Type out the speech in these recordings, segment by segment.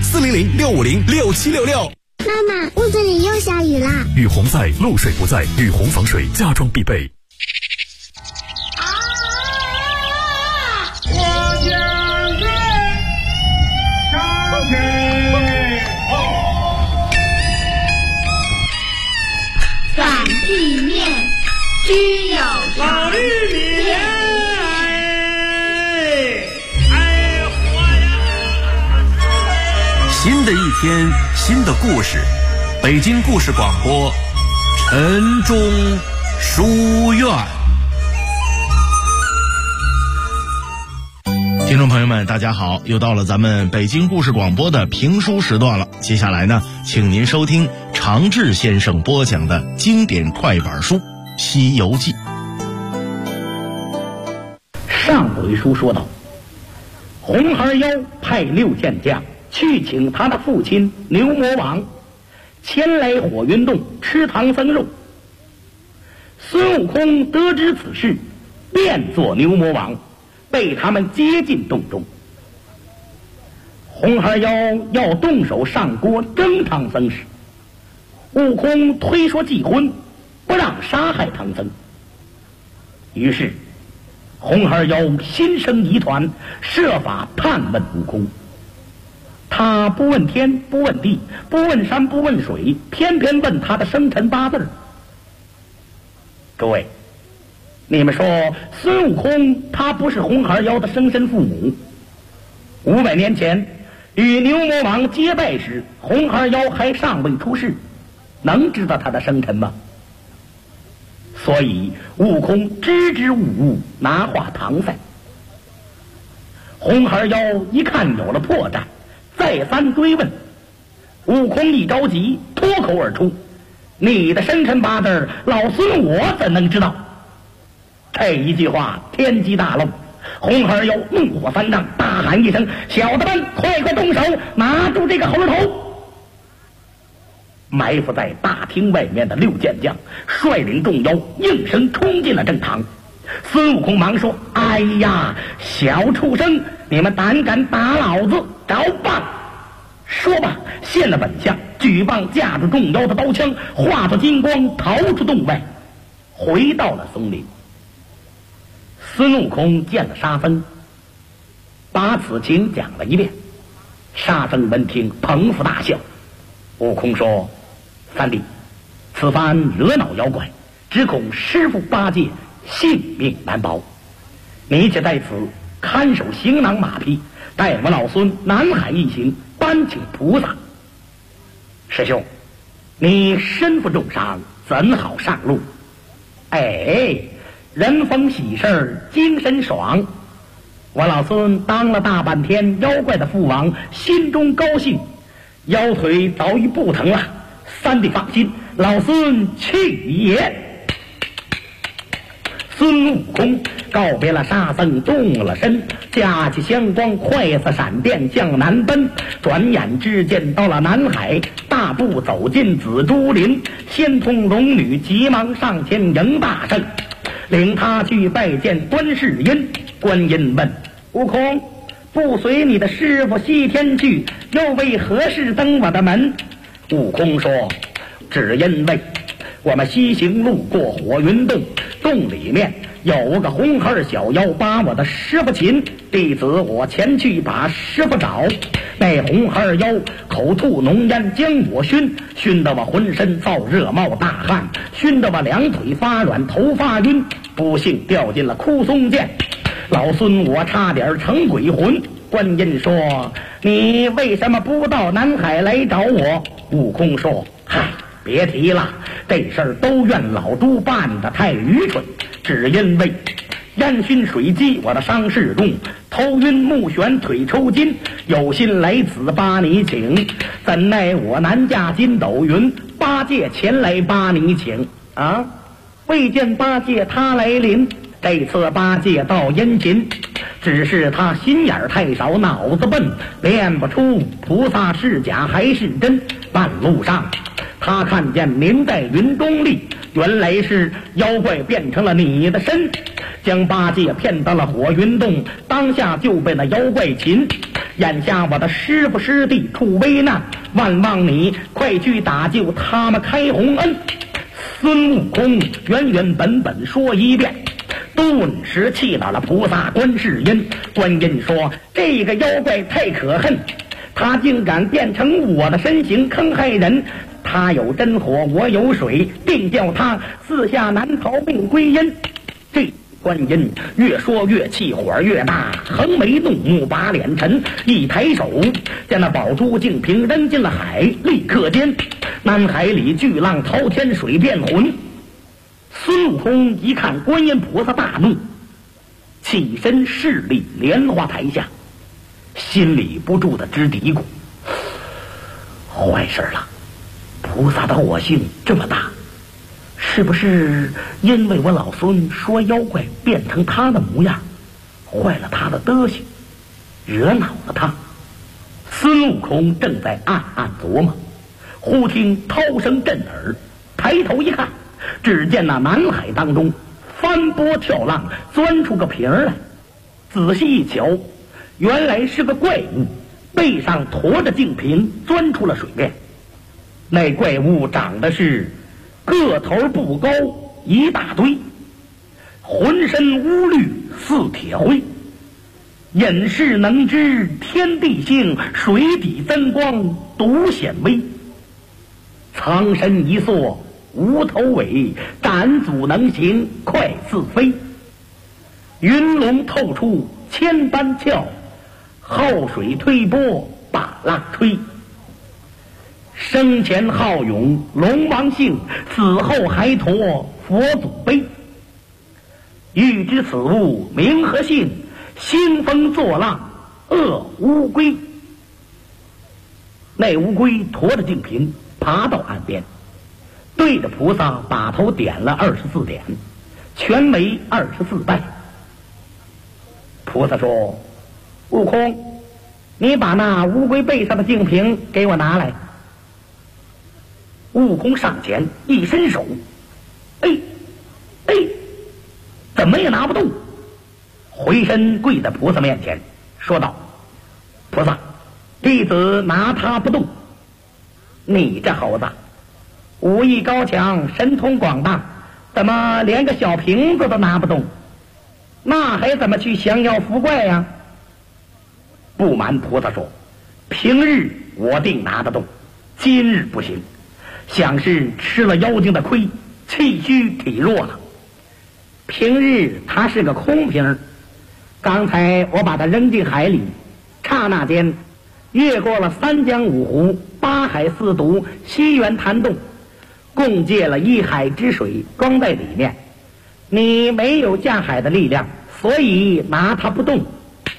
400-650-6766。 妈妈，屋子里又下雨啦！ 雨洪在，漏水不在，雨洪防水家装必备。 反地面只有老绿面， 新的一天，新的故事，北京故事广播，晨钟书院。听众朋友们，大家好，又到了咱们北京故事广播的评书时段了。接下来呢，请您收听常志先生播讲的经典快板书《西游记》。 上回书说到，红孩妖派6健将去请他的父亲牛魔王前来火云洞吃唐僧肉。孙悟空得知此事，变作牛魔王，被他们接进洞中。红孩妖要动手上锅蒸唐僧时，悟空推说忌荤，不让杀害唐僧。于是红孩妖心生疑团，设法探问悟空。他不问天，不问地，不问山，不问水，偏偏问他的生辰八字。各位，你们说孙悟空他不是红孩妖的生身父母？500年前与牛魔王结拜时，红孩妖还尚未出世，能知道他的生辰吗？所以悟空支支吾吾，拿话搪塞。红孩妖一看有了破绽，再三追问。悟空一着急，脱口而出：“你的生辰八字，老孙我怎能知道？”这一句话天机大漏，红孩妖怒火翻涨，大喊一声：“小的们，快动手，拿住这个猴头！”埋伏在大厅外面的6健将率领众妖应声冲进了正堂。孙悟空忙说：“哎呀，小畜生，你们胆敢打老子，着棒！”说罢现了本相，举棒架住众妖的刀枪，化作金光逃出洞外，回到了松林。孙悟空见了沙僧，把此情讲了一遍。沙僧闻听捧腹大笑。悟空说：“三弟，此番惹恼妖怪，只恐师父八戒性命难保。你且在此看守行囊马匹，带我老孙南海一行，搬请菩萨。师兄，你身负重伤，怎好上路？”哎，人逢喜事精神爽。我老孙当了大半天妖怪的父王，心中高兴，腰腿早已不疼了。三弟放心，老孙去也。孙悟空告别了沙僧，动了身，架起香光，快似闪电向南奔。转眼之间到了南海，大步走进紫竹林。仙童龙女急忙上前迎大圣，领他去拜见观世音。观音问悟空：“不随你的师傅西天去，又为何事登我的门？”悟空说：“只因为我们西行路过火云洞，洞里面有个红孩小妖把我的师傅擒，弟子我前去把师傅找。那红孩妖口吐浓烟将我熏得我浑身燥热冒大汗，熏得我两腿发软头发晕，不幸掉进了枯松涧。老孙我差点成鬼魂。”观音说：“你为什么不到南海来找我？”悟空说：“嗨，别提了，这事儿都怨老猪办得太愚蠢，只因为烟熏水激我的伤势重，头晕目眩腿抽筋，有心来此把你请，怎奈我难驾筋斗云，八戒前来把你请啊！未见八戒他来临，这次八戒到殷勤，只是他心眼太少，脑子笨，辨不出菩萨是假还是真。半路上他看见您在云中立，原来是妖怪变成了你的身，将八戒骗到了火云洞，当下就被那妖怪擒。 眼下我的师父师弟处危难，万望你快去打救他们开洪恩。孙悟空原原本本说一遍，顿时气恼了菩萨观世音。观音说：这个妖怪太可恨，他竟敢变成我的身形坑害人，他有真火，我有水，定叫他四下难逃命归阴。这观音越说越气，火越大，横眉怒目，把脸沉，一抬手将那宝珠净瓶扔进了海，立刻间南海里巨浪滔天，水变浑。孙悟空一看观音菩萨大怒，起身势立莲花台下，心里不住的直嘀咕：坏事了，菩萨的火性这么大，是不是因为我老孙说妖怪变成他的模样，坏了他的德行，惹恼了他？孙悟空正在暗暗琢磨，忽听涛声震耳，抬头一看，只见那南海当中翻波跳浪，钻出个瓶来。仔细一瞧，原来是个怪物，背上驮着净瓶，钻出了水面。那怪物长得是个头不高一大堆，浑身乌绿似铁灰，隐士能知天地性，水底增光独显微。苍身一缩无头尾，展足能行快似飞。云龙透出千般俏，浩水推波把浪吹。生前好勇龙王姓，死后还驮佛祖碑。欲知此物名何姓，兴风作浪恶乌龟。那乌龟驮着净瓶爬到岸边，对着菩萨把头点了24点，全没24拜。菩萨说：悟空，你把那乌龟背上的净瓶给我拿来。悟空上前一伸手，怎么也拿不动，回身跪在菩萨面前说道：菩萨，弟子拿他不动。你这猴子，武艺高强，神通广大，怎么连个小瓶子都拿不动？那还怎么去降妖伏怪呀？不瞒菩萨说，平日我定拿得动，今日不行，想是吃了妖精的亏，气虚体弱了。平日它是个空瓶，刚才我把它扔进海里，刹那间越过了3江5湖、8海4毒、西园潭洞，共借了1海之水装在里面。你没有架海的力量，所以拿它不动。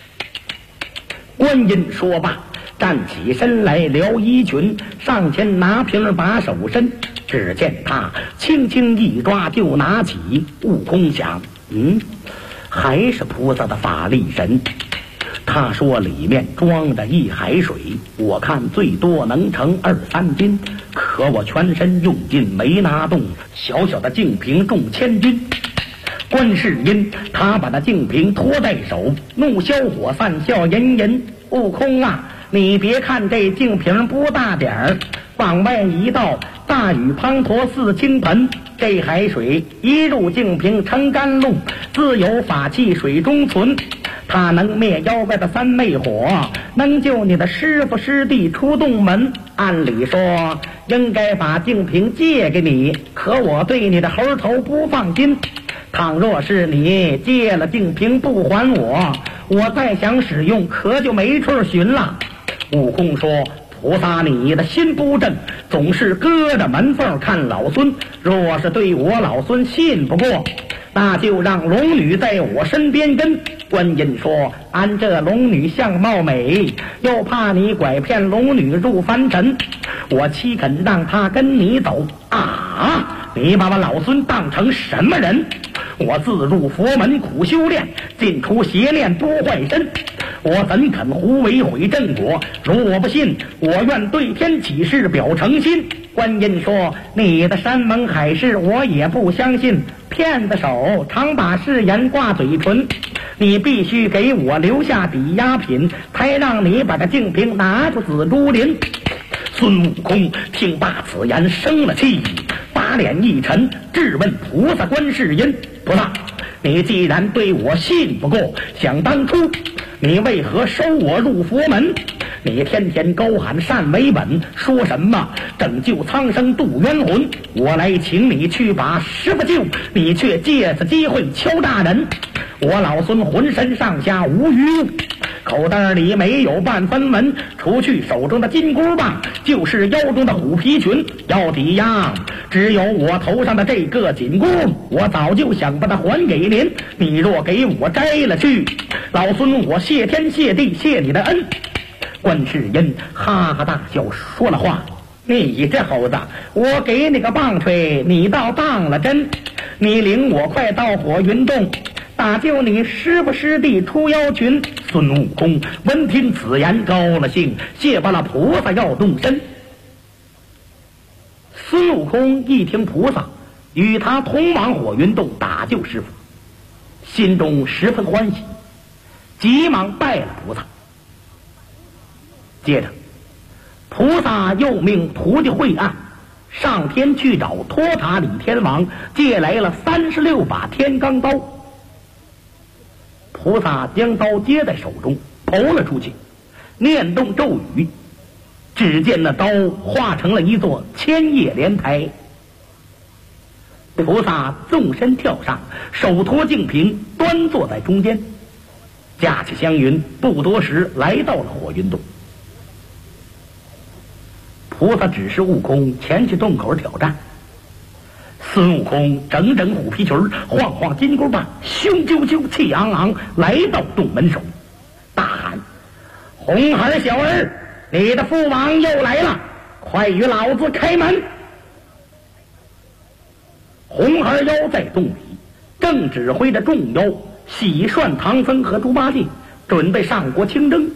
观音说罢，站起身来，撩衣裙，上前拿瓶把手伸，只见他轻轻一抓就拿起。悟空想，还是菩萨的法力神。他说里面装着1海水，我看最多能盛2、3斤，可我全身用尽没拿动，小小的净瓶重1000斤。观世音他把那净瓶托在手，怒消火散，笑吟吟：悟空啊，你别看这净瓶不大点儿，往外一倒，大雨滂沱似倾盆。这海水一入净瓶成甘露，自有法器水中存。它能灭妖怪的3昧火，能救你的师父师弟出洞门。按理说应该把净瓶借给你，可我对你的猴头不放心。倘若是你借了净瓶不还我，我再想使用可就没处寻了。悟空说：菩萨，你的心不正，总是搁着门缝看老孙，若是对我老孙信不过，那就让龙女在我身边跟。观音说：俺这龙女相貌美，又怕你拐骗龙女入凡尘，我岂肯让她跟你走啊？你把我老孙当成什么人？我自入佛门苦修炼，进出邪念多坏身，我怎肯胡为毁正果？如我不信，我愿对天起誓表诚心。观音说：你的山盟海誓我也不相信，骗子手常把誓言挂嘴唇， 你必须给我留下抵押品，才让你把这净瓶拿出紫竹林。孙悟空听罢此言生了气，把脸一沉，质问菩萨观世音：菩萨，你既然对我信不过，想当初你为何收我入佛门？你天天高喊善为本，说什么拯救苍生渡冤魂，我来请你去把师傅救，你却借此机会敲诈人。我老孙浑身上下无余物，口袋里没有半分文，除去手中的金箍棒，就是腰中的虎皮裙，要抵押只有我头上的这个紧箍，我早就想把它还给您，你若给我摘了去，老孙我谢天谢地谢你的恩。观世音哈哈大笑，说了话：你这猴子，我给你个棒槌，你倒当了真。你领我快到火云洞，打救你师傅师弟出妖群。孙悟空闻听此言，高了兴，谢罢了菩萨要动身。孙悟空一听菩萨与他同往火云洞打救师傅，心中十分欢喜，急忙拜了菩萨。接着菩萨又命徒弟惠岸上天去找托塔李天王，借来了36把天罡刀。菩萨将刀接在手中，投了出去，念动咒语，只见那刀化成了一座千叶莲台。菩萨纵身跳上，手托净瓶，端坐在中间，架起香云，不多时来到了火云洞。菩萨指示悟空前去洞口挑战。孙悟空整整虎皮裙，晃晃金箍棒，凶啾啾气昂昂来到洞门首，大喊：红孩小儿，你的父王又来了，快与老子开门。红孩妖在洞里正指挥着众妖洗涮唐僧和猪八戒，准备上国清征。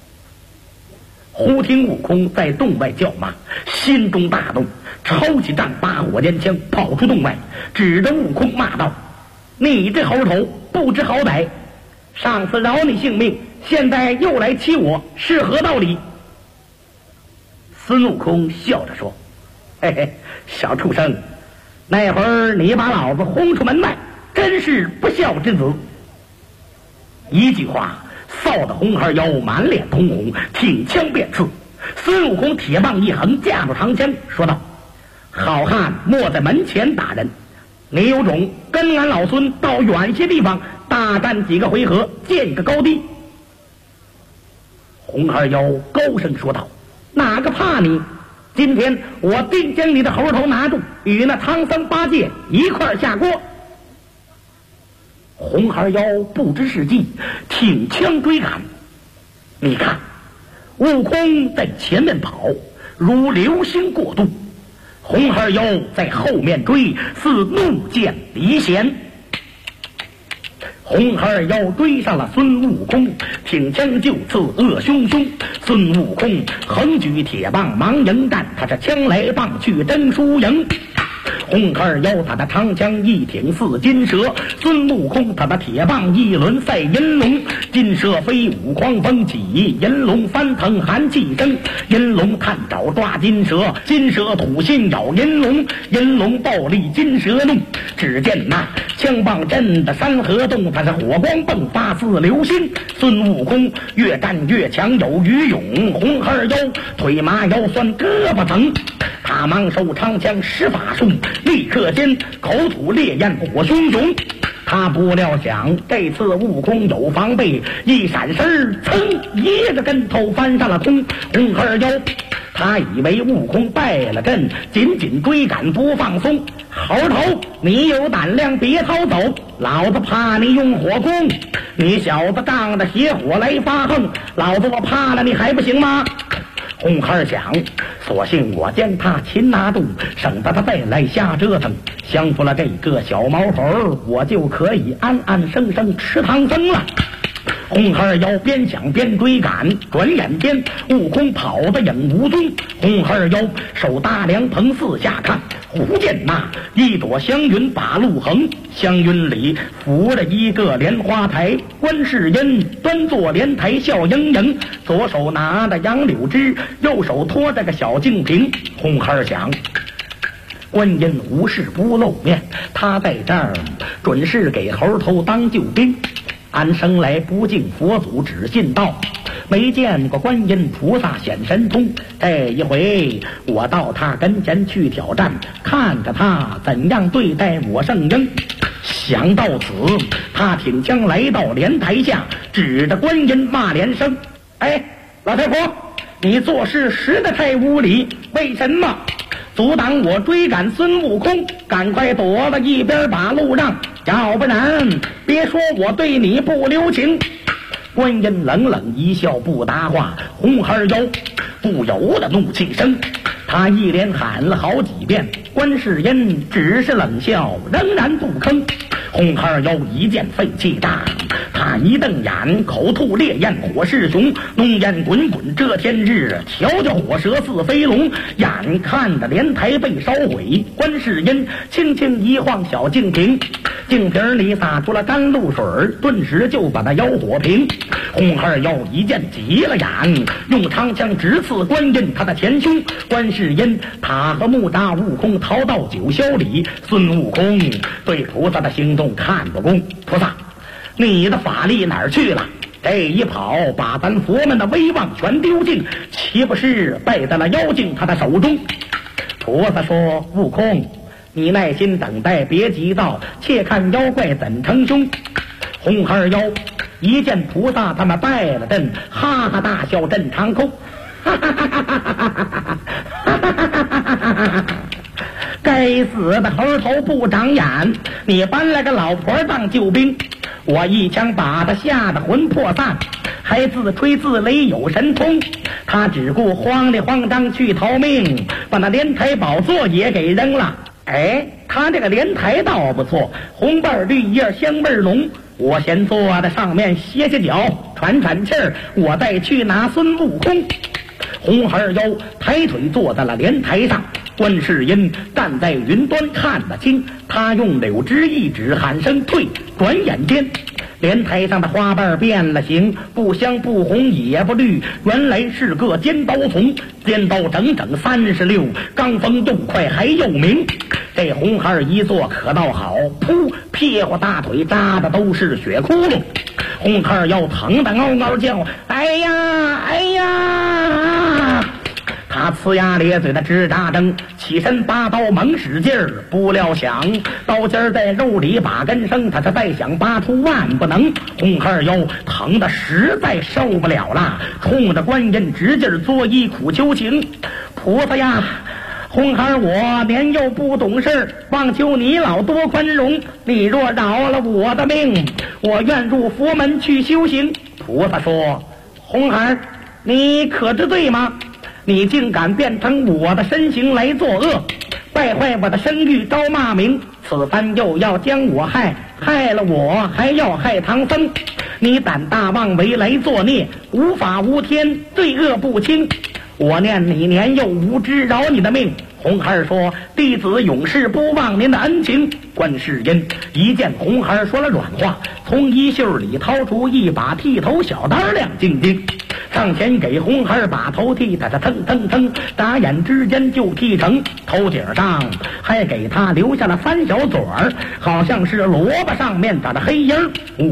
忽听悟空在洞外叫骂，心中大动，抄起丈八火尖枪，跑出洞外，指着悟空骂道：你这猴头不知好歹，上次饶你性命，现在又来欺我，是何道理？孙悟空笑着说：嘿嘿，小畜生，那会儿你把老子轰出门外，真是不孝之子。一句话臊得红孩妖满脸通红，挺枪便刺。孙悟空铁棒一横，架住长枪，说道：好汉莫在门前打人，你有种跟俺老孙到远些地方大战几个回合，见个高低。红孩妖高声说道：哪个怕你？今天我定将你的猴头拿住，与那唐僧八戒一块下锅。红孩妖不知是计，挺枪追赶。你看悟空在前面跑，如流星过洞，红孩妖在后面追，似怒箭离弦。红孩妖追上了孙悟空，挺枪就刺，恶汹汹。孙悟空横举铁棒忙迎战，他是枪来棒去争输赢。红孩妖他的长枪一挺似金蛇，孙悟空他的铁棒一轮赛银龙。金蛇飞舞狂风起，银龙翻腾寒气生。银龙探爪抓金蛇，金蛇吐信咬银龙。银龙暴力金蛇怒，只见那枪棒震的山河动，他是火光迸发似流星。孙悟空越战越强有余勇，红孩妖腿麻腰酸胳膊疼，他忙手长枪施法术，立刻间口吐烈焰火熊熊。他不料想这次悟空有防备，一闪身噌一个跟头翻上了空。红孩妖他以为悟空败了阵，紧紧追赶不放松。猴头，你有胆量别逃走，老子怕你用火攻。你小子仗着邪火来发横，老子我怕了你还不行吗？红孩想，索性我将他擒拿住，省得他再来瞎折腾。降服了这个小毛猴，我就可以安安生生吃唐僧了。 红孩儿腰边想边追赶，转眼间悟空跑得影无踪。红孩儿腰手搭凉棚四下看，忽见那一朵祥云把路横，祥云里扶着一个莲花台，观世音端坐莲台笑盈盈，左手拿着杨柳枝，右手托着个小净瓶。红孩儿想，观音无事不露面，他在这儿准是给猴头当救兵。俺生来不敬佛祖，只信道，没见过观音菩萨显神通。这一回我到他跟前去挑战，看着他怎样对待我圣婴。想到此，他挺枪来到莲台下，指着观音骂连声：哎，老太婆，你做事实在太无礼，为什么阻挡我追赶孙悟空？赶快躲到一边把路让，要不然别说我对你不留情。观音冷冷一笑不答话，红孩儿腰不由得怒气生，他一连喊了好几遍，观世音只是冷笑，仍然不吭。红孩儿腰一见肺气大，他一瞪眼，口吐烈焰火势雄，浓烟滚滚遮天日，瞧着火蛇似飞龙。眼看着莲台被烧毁，观世音轻轻一晃小净瓶，净瓶里洒出了甘露水，顿时就把那妖火平。红孩儿腰一见急了眼，用长枪直刺观音他的前胸。观世音他和木吒悟空逃到九霄里，孙悟空对菩萨的行动看不公。菩萨，你的法力哪儿去了？这一跑把咱佛门的威望全丢尽，岂不是败在了妖精他的手中？菩萨说：悟空，你耐心等待，别急躁，且看妖怪怎成凶。红孩儿腰一见菩萨他们败了阵，哈哈大笑震长空，哈哈哈哈哈哈！该死的猴头不长眼，你搬来个老婆当救兵，我一枪把他吓得魂魄散，还自吹自擂有神通。他只顾慌里慌张去逃命，把那莲台宝座也给扔了。哎，他这个莲台倒不错，红瓣绿叶香味浓，我先坐在上面歇歇脚，喘喘气儿，我再去拿孙悟空。红孩儿腰抬腿坐在了莲台上，观世音站在云端看得清，他用柳枝一指，喊声退。转眼间莲台上的花瓣变了形，不香不红也不绿，原来是个尖刀丛，尖刀整整36，刚锋又快还又明。这红孩儿一坐可倒好，噗，屁股大腿扎的都是血窟窿。红孩儿要疼得嗷嗷叫，哎呀哎呀！他呲牙咧嘴的直扎针，起身拔刀猛使劲儿，不料想刀尖在肉里把根生，他是再想拔出万不能。红孩儿腰疼得实在受不了了，冲着观音直劲作揖苦求情：菩萨呀，红孩儿我年幼不懂事，望求你老多宽容，你若饶了我的命，我愿入佛门去修行。菩萨说：红孩儿，你可知罪吗？你竟敢变成我的身形来作恶，败坏我的声誉，招骂名，此番又要将我害，害了我还要害唐僧，你胆大妄为来作孽，无法无天，罪恶不轻，我念你年幼无知，饶你的命。红孩儿说：弟子永世不忘您的恩情。观世音一见红孩儿说了软话，从衣袖里掏出一把剃头小刀，亮晶晶，上前给红孩儿把头剃，他腾腾腾，眨眼之间就剃成，头顶上还给他留下了3小嘴儿，好像是萝卜上面长的黑印儿。